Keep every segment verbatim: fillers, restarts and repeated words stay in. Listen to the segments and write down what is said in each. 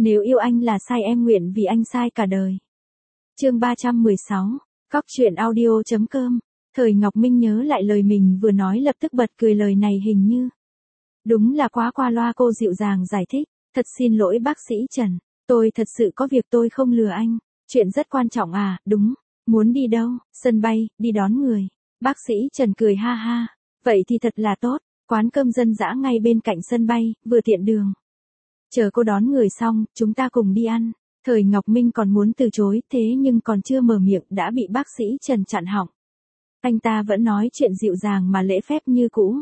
Nếu yêu anh là sai em nguyện vì anh sai cả đời. Chương ba trăm mười sáu, Cóc truyện audio.com. Thời Ngọc Minh nhớ lại lời mình vừa nói lập tức bật cười, lời này hình như đúng là quá qua loa. Cô dịu dàng giải thích, thật xin lỗi bác sĩ Trần, tôi thật sự có việc, tôi không lừa anh. Chuyện rất quan trọng à? Đúng. Muốn đi đâu? Sân bay, đi đón người. Bác sĩ Trần cười ha ha. Vậy thì thật là tốt, quán cơm dân dã ngay bên cạnh sân bay, vừa tiện đường. Chờ cô đón người xong, chúng ta cùng đi ăn. Thời Ngọc Minh còn muốn từ chối, thế nhưng còn chưa mở miệng đã bị bác sĩ Trần chặn họng. Anh ta vẫn nói chuyện dịu dàng mà lễ phép như cũ.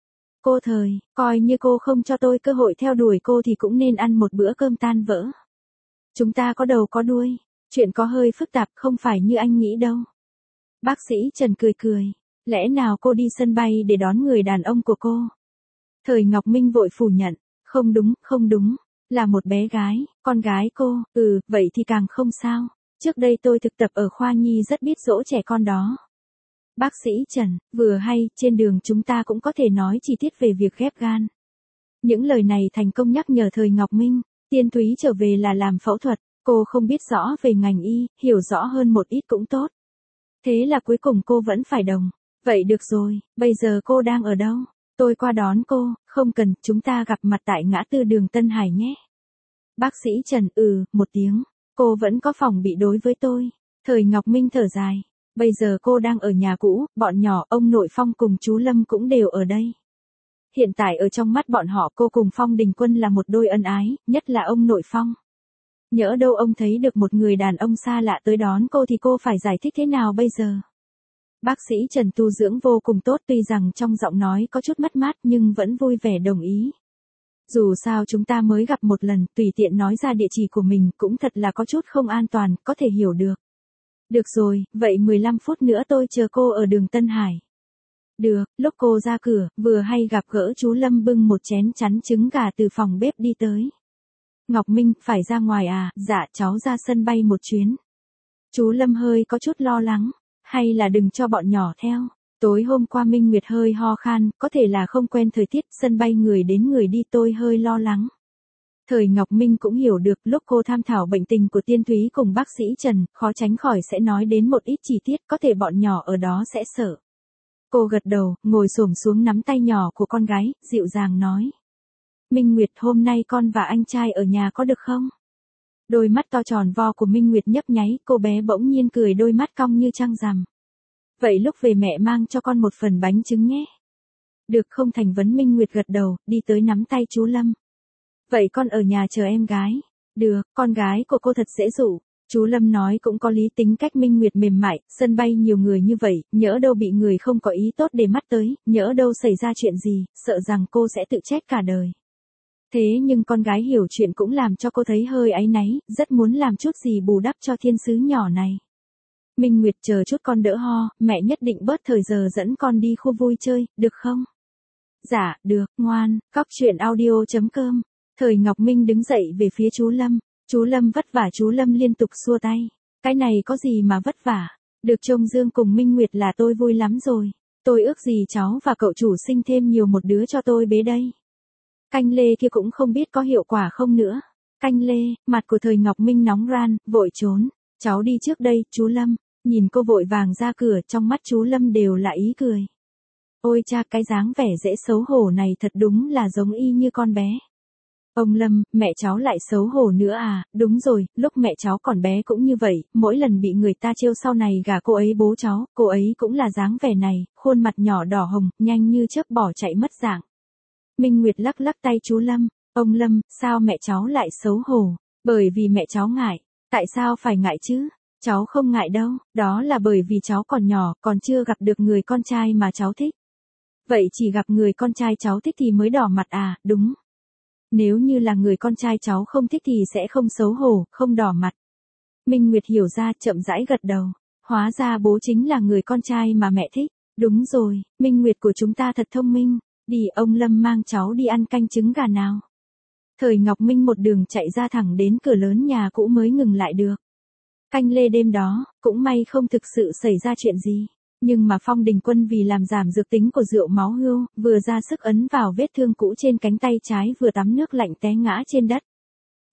Cô Thời, coi như cô không cho tôi cơ hội theo đuổi cô thì cũng nên ăn một bữa cơm tan vỡ. Chúng ta có đầu có đuôi, chuyện có hơi phức tạp, không phải như anh nghĩ đâu. Bác sĩ Trần cười cười, lẽ nào cô đi sân bay để đón người đàn ông của cô? Thời Ngọc Minh vội phủ nhận, không đúng, không đúng, là một bé gái, con gái cô. Ừ, vậy thì càng không sao, trước đây tôi thực tập ở khoa nhi rất biết dỗ trẻ con đó. Bác sĩ Trần, vừa hay, trên đường chúng ta cũng có thể nói chi tiết về việc ghép gan. Những lời này thành công nhắc nhở Thời Ngọc Minh, Tiên Thúy trở về là làm phẫu thuật, cô không biết rõ về ngành y, hiểu rõ hơn một ít cũng tốt. Thế là cuối cùng cô vẫn phải đồng. Vậy được rồi, bây giờ cô đang ở đâu? Tôi qua đón cô. Không cần, chúng ta gặp mặt tại ngã tư đường Tân Hải nhé. Bác sĩ Trần, ừ, một tiếng. Cô vẫn có phòng bị đối với tôi. Thời Ngọc Minh thở dài. Bây giờ cô đang ở nhà cũ, bọn nhỏ, ông nội Phong cùng chú Lâm cũng đều ở đây. Hiện tại ở trong mắt bọn họ cô cùng Phong Đình Quân là một đôi ân ái, nhất là ông nội Phong. Nhỡ đâu ông thấy được một người đàn ông xa lạ tới đón cô thì cô phải giải thích thế nào bây giờ? Bác sĩ Trần tu dưỡng vô cùng tốt, tuy rằng trong giọng nói có chút mất mát nhưng vẫn vui vẻ đồng ý. Dù sao chúng ta mới gặp một lần, tùy tiện nói ra địa chỉ của mình cũng thật là có chút không an toàn, có thể hiểu được. Được rồi, vậy mười lăm phút nữa tôi chờ cô ở đường Tân Hải. Được, lúc cô ra cửa, vừa hay gặp gỡ chú Lâm bưng một chén chắn trứng gà từ phòng bếp đi tới. Ngọc Minh, phải ra ngoài à? Dạ, cháu ra sân bay một chuyến. Chú Lâm hơi có chút lo lắng, hay là đừng cho bọn nhỏ theo. Tối hôm qua Minh Nguyệt hơi ho khan, có thể là không quen thời tiết, sân bay người đến người đi, tôi hơi lo lắng. Thời Ngọc Minh cũng hiểu được, lúc cô tham thảo bệnh tình của Tiên Thúy cùng bác sĩ Trần, khó tránh khỏi sẽ nói đến một ít chi tiết, có thể bọn nhỏ ở đó sẽ sợ. Cô gật đầu, ngồi xổm xuống nắm tay nhỏ của con gái, dịu dàng nói. Minh Nguyệt, hôm nay con và anh trai ở nhà có được không? Đôi mắt to tròn vo của Minh Nguyệt nhấp nháy, cô bé bỗng nhiên cười, đôi mắt cong như trăng rằm. Vậy lúc về mẹ mang cho con một phần bánh trứng nhé. Được, không thành vấn. Minh Nguyệt gật đầu, đi tới nắm tay chú Lâm. Vậy con ở nhà chờ em gái. Được, con gái của cô thật dễ dụ. Chú Lâm nói cũng có lý, tính cách Minh Nguyệt mềm mại, sân bay nhiều người như vậy, nhỡ đâu bị người không có ý tốt để mắt tới, nhỡ đâu xảy ra chuyện gì, sợ rằng cô sẽ tự trách cả đời. Thế nhưng con gái hiểu chuyện cũng làm cho cô thấy hơi áy náy, rất muốn làm chút gì bù đắp cho thiên sứ nhỏ này. Minh Nguyệt, chờ chút con đỡ ho, mẹ nhất định bớt thời giờ dẫn con đi khu vui chơi, được không? Dạ, được, ngoan. Cóc truyện audio.com. Thời Ngọc Minh đứng dậy về phía chú Lâm. Chú Lâm vất vả. Chú Lâm liên tục xua tay. Cái này có gì mà vất vả? Được trông Dương cùng Minh Nguyệt là tôi vui lắm rồi. Tôi ước gì cháu và cậu chủ sinh thêm nhiều một đứa cho tôi bế đây. Canh lê kia cũng không biết có hiệu quả không nữa. Canh lê, mặt của Thời Ngọc Minh nóng ran, vội trốn. Cháu đi trước đây, chú Lâm. Nhìn cô vội vàng ra cửa, trong mắt chú Lâm đều là ý cười. Ôi cha, cái dáng vẻ dễ xấu hổ này thật đúng là giống y như con bé. Ông Lâm, mẹ cháu lại xấu hổ nữa à? Đúng rồi, lúc mẹ cháu còn bé cũng như vậy, mỗi lần bị người ta trêu sau này gả cô ấy bố cháu, cô ấy cũng là dáng vẻ này, khuôn mặt nhỏ đỏ hồng, nhanh như chớp bỏ chạy mất dạng. Minh Nguyệt lắc lắc tay chú Lâm. Ông Lâm, sao mẹ cháu lại xấu hổ? Bởi vì mẹ cháu ngại. Tại sao phải ngại chứ? Cháu không ngại đâu, đó là bởi vì cháu còn nhỏ, còn chưa gặp được người con trai mà cháu thích. Vậy chỉ gặp người con trai cháu thích thì mới đỏ mặt à? Đúng. Nếu như là người con trai cháu không thích thì sẽ không xấu hổ, không đỏ mặt. Minh Nguyệt hiểu ra, chậm rãi gật đầu. Hóa ra bố chính là người con trai mà mẹ thích. Đúng rồi, Minh Nguyệt của chúng ta thật thông minh. Đi, ông Lâm mang cháu đi ăn canh trứng gà nào. Thời Ngọc Minh một đường chạy ra thẳng đến cửa lớn nhà cũ mới ngừng lại được. Canh lê đêm đó, cũng may không thực sự xảy ra chuyện gì. Nhưng mà Phong Đình Quân vì làm giảm dược tính của rượu máu hưu, vừa ra sức ấn vào vết thương cũ trên cánh tay trái, vừa tắm nước lạnh té ngã trên đất.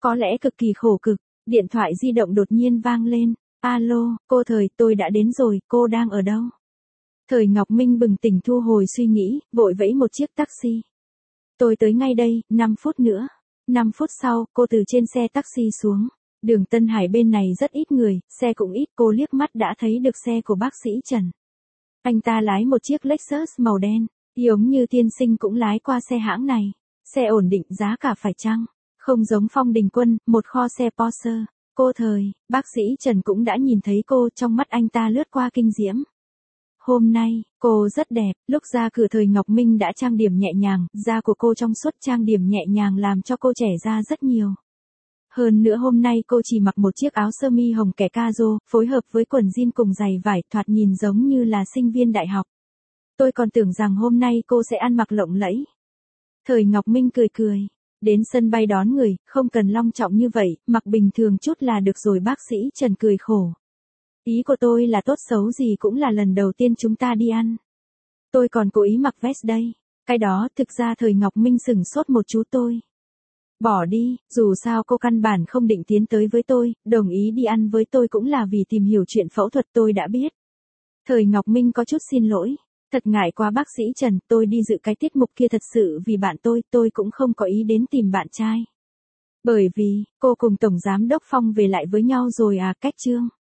Có lẽ cực kỳ khổ cực, điện thoại di động đột nhiên vang lên. Alo, cô Thời, tôi đã đến rồi, cô đang ở đâu? Thời Ngọc Minh bừng tỉnh thu hồi suy nghĩ, vội vẫy một chiếc taxi. Tôi tới ngay đây, năm phút nữa. năm phút sau, cô từ trên xe taxi xuống. Đường Tân Hải bên này rất ít người, xe cũng ít, cô liếc mắt đã thấy được xe của bác sĩ Trần. Anh ta lái một chiếc Lexus màu đen, giống như tiên sinh cũng lái qua xe hãng này. Xe ổn định, giá cả phải chăng? Không giống Phong Đình Quân, một kho xe Porsche. Cô Thời, bác sĩ Trần cũng đã nhìn thấy cô, trong mắt anh ta lướt qua kinh diễm. Hôm nay, cô rất đẹp, lúc ra cửa Thời Ngọc Minh đã trang điểm nhẹ nhàng, da của cô trong suốt trang điểm nhẹ nhàng làm cho cô trẻ ra rất nhiều. Hơn nữa hôm nay cô chỉ mặc một chiếc áo sơ mi hồng kẻ caro, phối hợp với quần jean cùng giày vải, thoạt nhìn giống như là sinh viên đại học. Tôi còn tưởng rằng hôm nay cô sẽ ăn mặc lộng lẫy. Thời Ngọc Minh cười cười. Đến sân bay đón người, không cần long trọng như vậy, mặc bình thường chút là được rồi, bác sĩ Trần cười khổ. Ý của tôi là tốt xấu gì cũng là lần đầu tiên chúng ta đi ăn. Tôi còn cố ý mặc vest đây. Cái đó thực ra Thời Ngọc Minh sửng sốt một chút tôi. Bỏ đi, dù sao cô căn bản không định tiến tới với tôi, đồng ý đi ăn với tôi cũng là vì tìm hiểu chuyện phẫu thuật tôi đã biết. Thời Ngọc Minh có chút xin lỗi. Thật ngại quá bác sĩ Trần, tôi đi dự cái tiết mục kia thật sự vì bạn tôi, tôi cũng không có ý đến tìm bạn trai. Bởi vì, cô cùng Tổng Giám Đốc Phong về lại với nhau rồi à, cách chương.